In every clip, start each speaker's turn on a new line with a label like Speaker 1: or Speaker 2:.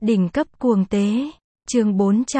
Speaker 1: Đỉnh cấp cuồng tế. Chương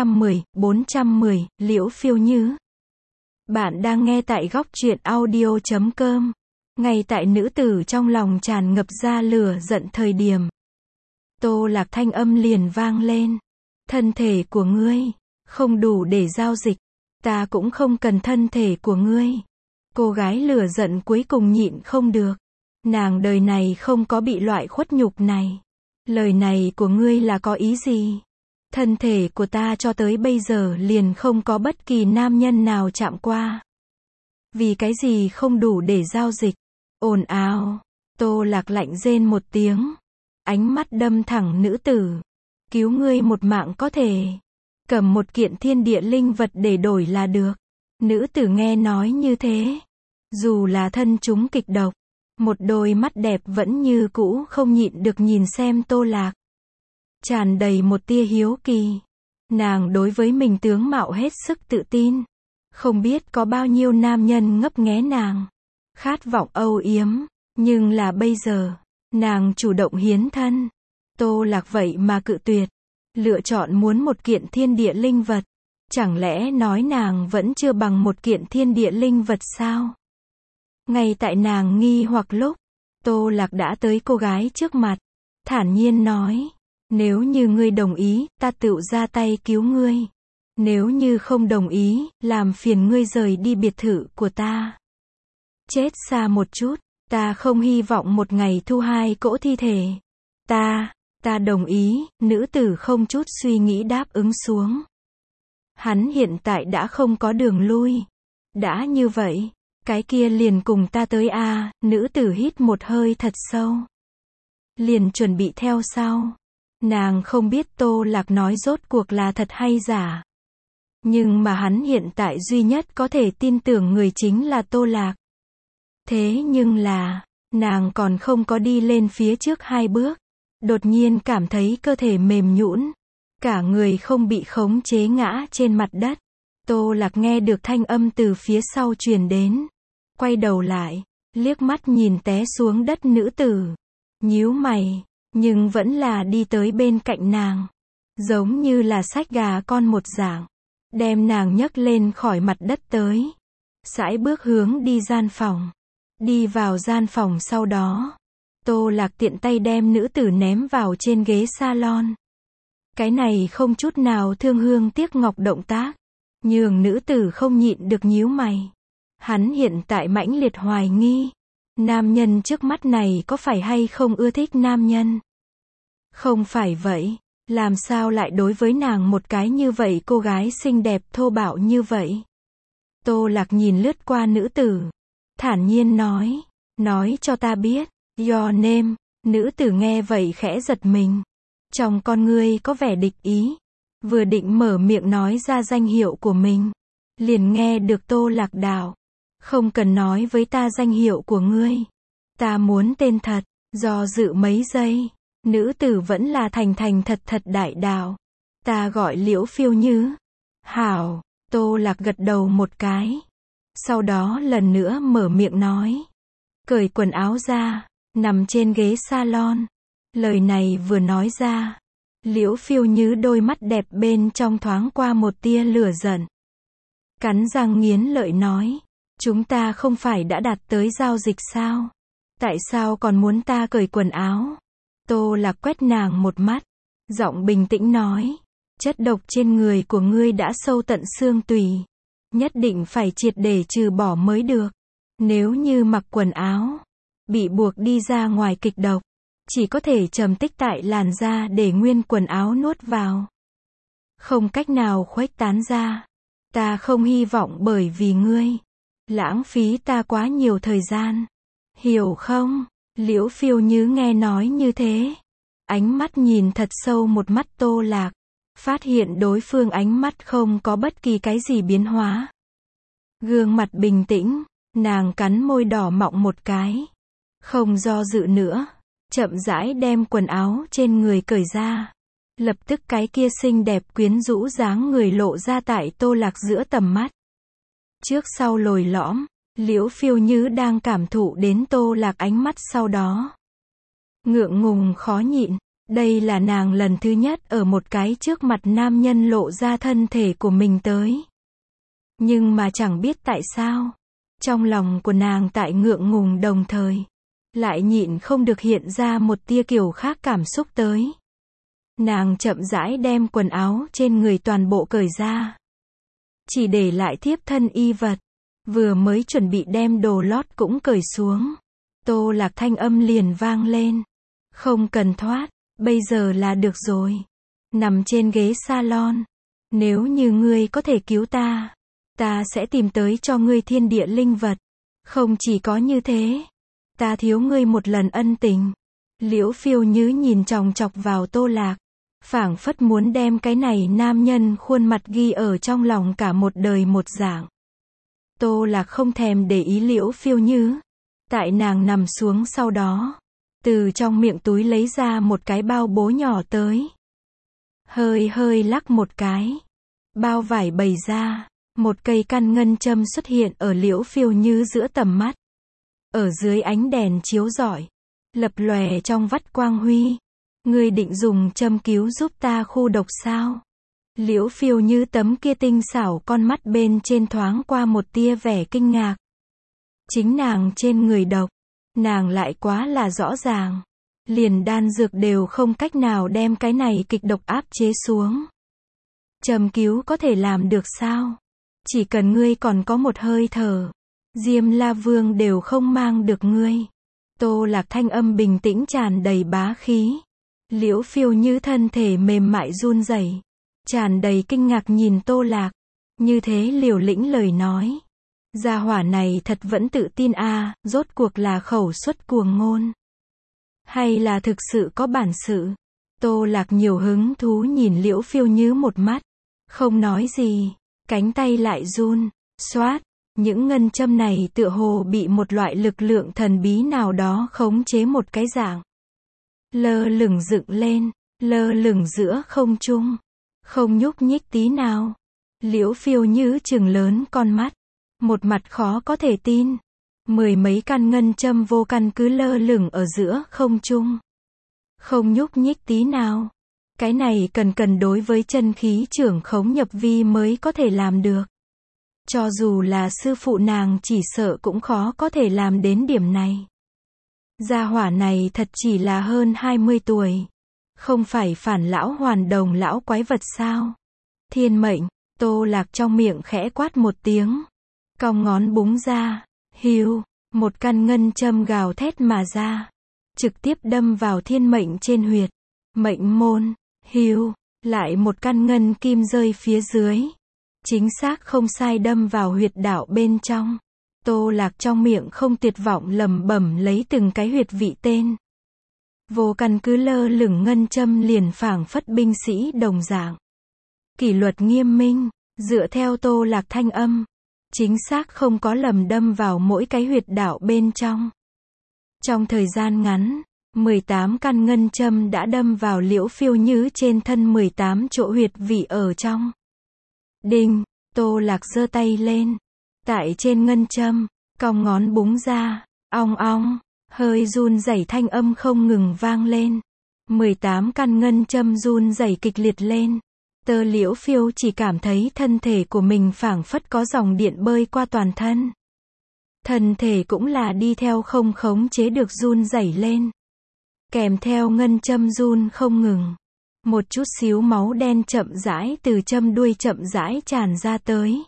Speaker 1: 410, Liễu Phiêu Như. Bạn đang nghe tại góc truyện audio.com. Ngay tại nữ tử trong lòng tràn ngập ra lửa giận thời điểm, Tô Lạc thanh âm liền vang lên. Thân thể của ngươi không đủ để giao dịch, ta cũng không cần thân thể của ngươi. Cô gái lửa giận cuối cùng nhịn không được. Nàng đời này không có bị loại khuất nhục này. Lời này của ngươi là có ý gì? Thân thể của ta cho tới bây giờ liền không có bất kỳ nam nhân nào chạm qua. Vì cái gì không đủ để giao dịch? Ồn ào. Tô Lạc lạnh rên một tiếng. Ánh mắt đâm thẳng nữ tử. Cứu ngươi một mạng có thể. Cầm một kiện thiên địa linh vật để đổi là được. Nữ tử nghe nói như thế. Dù là thân chúng kịch độc, một đôi mắt đẹp vẫn như cũ không nhịn được nhìn xem Tô Lạc. Tràn đầy một tia hiếu kỳ. Nàng đối với mình tướng mạo hết sức tự tin. Không biết có bao nhiêu nam nhân ngấp nghé nàng. Khát vọng âu yếm. Nhưng là bây giờ, nàng chủ động hiến thân. Tô Lạc vậy mà cự tuyệt. Lựa chọn muốn một kiện thiên địa linh vật. Chẳng lẽ nói nàng vẫn chưa bằng một kiện thiên địa linh vật sao? Ngay tại nàng nghi hoặc lúc, Tô Lạc đã tới cô gái trước mặt. Thản nhiên nói. Nếu như ngươi đồng ý, ta tựu ra tay cứu ngươi. Nếu như không đồng ý, làm phiền ngươi rời đi biệt thự của ta. Chết xa một chút, ta không hy vọng một ngày thu hai cỗ thi thể. Ta đồng ý, nữ tử không chút suy nghĩ đáp ứng xuống. Hắn hiện tại đã không có đường lui. Đã như vậy, cái kia liền cùng ta tới a. Nữ tử hít một hơi thật sâu. Liền chuẩn bị theo sau. Nàng không biết Tô Lạc nói rốt cuộc là thật hay giả. Nhưng mà hắn hiện tại duy nhất có thể tin tưởng người chính là Tô Lạc. Thế nhưng là, nàng còn không có đi lên phía trước hai bước. Đột nhiên cảm thấy cơ thể mềm nhũn. Cả người không bị khống chế ngã trên mặt đất. Tô Lạc nghe được thanh âm từ phía sau truyền đến. Quay đầu lại, liếc mắt nhìn té xuống đất nữ tử. Nhíu mày, nhưng vẫn là đi tới bên cạnh nàng. Giống như là xách gà con một dạng. Đem nàng nhấc lên khỏi mặt đất tới. Sải bước hướng đi gian phòng. Đi vào gian phòng sau đó, Tô Lạc tiện tay đem nữ tử ném vào trên ghế salon. Cái này không chút nào thương hương tiếc ngọc động tác. Nhường nữ tử không nhịn được nhíu mày. Hắn hiện tại mãnh liệt hoài nghi. Nam nhân trước mắt này có phải hay không ưa thích nam nhân? Không phải vậy. Làm sao lại đối với nàng một cái như vậy cô gái xinh đẹp thô bạo như vậy? Tô Lạc nhìn lướt qua nữ tử. Thản nhiên nói. Nói cho ta biết. Your name. Nữ tử nghe vậy khẽ giật mình. Trong con ngươi có vẻ địch ý. Vừa định mở miệng nói ra danh hiệu của mình. Liền nghe được Tô Lạc đạo. Không cần nói với ta danh hiệu của ngươi. Ta muốn tên thật. Do dự mấy giây. Nữ tử vẫn là thành thật đại đạo. Ta gọi Liễu Phiêu Như. Hảo. Tô Lạc gật đầu một cái. Sau đó lần nữa mở miệng nói. Cởi quần áo ra. Nằm trên ghế salon. Lời này vừa nói ra. Liễu Phiêu Như đôi mắt đẹp bên trong thoáng qua một tia lửa giận. Cắn răng nghiến lợi nói. Chúng ta không phải đã đạt tới giao dịch sao? Tại sao còn muốn ta cởi quần áo? Tô Lạc quét nàng một mắt. Giọng bình tĩnh nói. Chất độc trên người của ngươi đã sâu tận xương tủy. Nhất định phải triệt để trừ bỏ mới được. Nếu như mặc quần áo, bị buộc đi ra ngoài kịch độc, chỉ có thể trầm tích tại làn da để nguyên quần áo nuốt vào. Không cách nào khuếch tán ra. Ta không hy vọng bởi vì ngươi lãng phí ta quá nhiều thời gian. Hiểu không? Liễu Phiêu Như nghe nói như thế. Ánh mắt nhìn thật sâu một mắt Tô Lạc. Phát hiện đối phương ánh mắt không có bất kỳ cái gì biến hóa. Gương mặt bình tĩnh. Nàng cắn môi đỏ mọng một cái. Không do dự nữa. Chậm rãi đem quần áo trên người cởi ra. Lập tức cái kia xinh đẹp quyến rũ dáng người lộ ra tại Tô Lạc giữa tầm mắt. Trước sau lồi lõm. Liễu Phiêu Như đang cảm thụ đến Tô Lạc ánh mắt sau đó. Ngượng ngùng khó nhịn. Đây là nàng lần thứ nhất ở một cái trước mặt nam nhân lộ ra thân thể của mình tới. Nhưng mà chẳng biết tại sao, trong lòng của nàng tại ngượng ngùng đồng thời, lại nhịn không được hiện ra một tia kiểu khác cảm xúc tới. Nàng chậm rãi đem quần áo trên người toàn bộ cởi ra. Chỉ để lại thiếp thân y vật. Vừa mới chuẩn bị đem đồ lót cũng cởi xuống. Tô Lạc thanh âm liền vang lên. Không cần thoát, bây giờ là được rồi. Nằm trên ghế salon. Nếu như ngươi có thể cứu ta, ta sẽ tìm tới cho ngươi thiên địa linh vật. Không chỉ có như thế, ta thiếu ngươi một lần ân tình. Liễu Phiêu Như nhìn chòng chọc vào Tô Lạc, phảng phất muốn đem cái này nam nhân khuôn mặt ghi ở trong lòng cả một đời một dạng. Tô Lạc không thèm để ý Liễu Phiêu Như. Tại nàng nằm xuống sau đó, từ trong miệng túi lấy ra một cái bao bố nhỏ tới. Hơi lắc một cái. Bao vải bày ra. Một cây căn ngân châm xuất hiện ở Liễu Phiêu Như giữa tầm mắt. Ở dưới ánh đèn chiếu rọi, lập lòe trong vắt quang huy. Ngươi định dùng châm cứu giúp ta khu độc sao? Liễu Phiêu Như tấm kia tinh xảo con mắt bên trên thoáng qua một tia vẻ kinh ngạc. Chính nàng trên người độc, nàng lại quá là rõ ràng. Liền đan dược đều không cách nào đem cái này kịch độc áp chế xuống. Châm cứu có thể làm được sao? Chỉ cần ngươi còn có một hơi thở, Diêm La Vương đều không mang được ngươi. Tô Lạc thanh âm bình tĩnh tràn đầy bá khí. Liễu Phiêu Như thân thể mềm mại run rẩy, tràn đầy kinh ngạc nhìn Tô Lạc. Như thế liều lĩnh lời nói. Gia hỏa này thật vẫn tự tin a, rốt cuộc là khẩu suất cuồng ngôn. Hay là thực sự có bản sự? Tô Lạc nhiều hứng thú nhìn Liễu Phiêu Như một mắt. Không nói gì, cánh tay lại run, xoát. Những ngân châm này tựa hồ bị một loại lực lượng thần bí nào đó khống chế một cái dạng. Lơ lửng dựng lên, lơ lửng giữa không trung, không nhúc nhích tí nào. Liễu Phiêu Như trừng lớn con mắt, một mặt khó có thể tin. 10 mấy căn ngân châm vô căn cứ lơ lửng ở giữa không trung, không nhúc nhích tí nào. Cái này cần đối với chân khí trưởng khống nhập vi mới có thể làm được. Cho dù là sư phụ nàng chỉ sợ cũng khó có thể làm đến điểm này. Gia hỏa này thật chỉ là hơn 20 tuổi. Không phải phản lão hoàn đồng lão quái vật sao? Thiên mệnh, Tô Lạc trong miệng khẽ quát một tiếng. Cong ngón búng ra, hiu, một căn ngân châm gào thét mà ra. Trực tiếp đâm vào thiên mệnh trên huyệt. Mệnh môn, hiu, lại một căn ngân kim rơi phía dưới. Chính xác không sai đâm vào huyệt đạo bên trong. Tô Lạc trong miệng không tuyệt vọng lẩm bẩm lấy từng cái huyệt vị tên. Vô căn cứ lơ lửng ngân châm liền phảng phất binh sĩ đồng dạng. Kỷ luật nghiêm minh, dựa theo Tô Lạc thanh âm. Chính xác không có lầm đâm vào mỗi cái huyệt đạo bên trong. Trong thời gian ngắn, 18 căn ngân châm đã đâm vào Liễu Phiêu Như trên thân 18 chỗ huyệt vị ở trong. Đinh, Tô Lạc giơ tay lên. Tại trên ngân châm, cong ngón búng ra, ong ong, hơi run rẩy thanh âm không ngừng vang lên. 18 căn ngân châm run rẩy kịch liệt lên. Tơ Liễu Phiêu chỉ cảm thấy thân thể của mình phảng phất có dòng điện bơi qua toàn thân. Thân thể cũng là đi theo không khống chế được run rẩy lên. Kèm theo ngân châm run không ngừng. Một chút xíu máu đen chậm rãi từ châm đuôi chậm rãi tràn ra tới.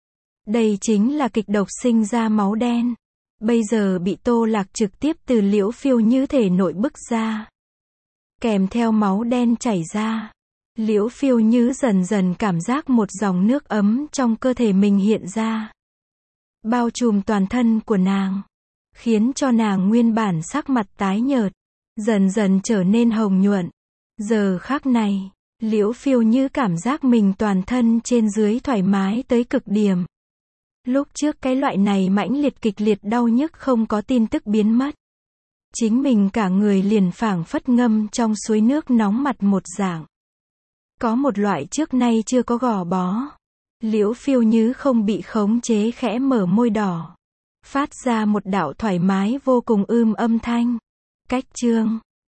Speaker 1: Đây chính là kịch độc sinh ra máu đen. Bây giờ bị Tô Lạc trực tiếp từ Liễu Phiêu Như thể nội bức ra. Kèm theo máu đen chảy ra. Liễu Phiêu Như dần dần cảm giác một dòng nước ấm trong cơ thể mình hiện ra. Bao trùm toàn thân của nàng. Khiến cho nàng nguyên bản sắc mặt tái nhợt. Dần dần trở nên hồng nhuận. Giờ khắc này, Liễu Phiêu Như cảm giác mình toàn thân trên dưới thoải mái tới cực điểm. Lúc trước cái loại này mãnh liệt kịch liệt đau nhức không có tin tức biến mất. Chính mình cả người liền phảng phất ngâm trong suối nước nóng mặt một dạng. Có một loại trước nay chưa có gò bó. Liễu Phiêu Như không bị khống chế khẽ mở môi đỏ. Phát ra một đạo thoải mái vô cùng âm thanh. Cách chương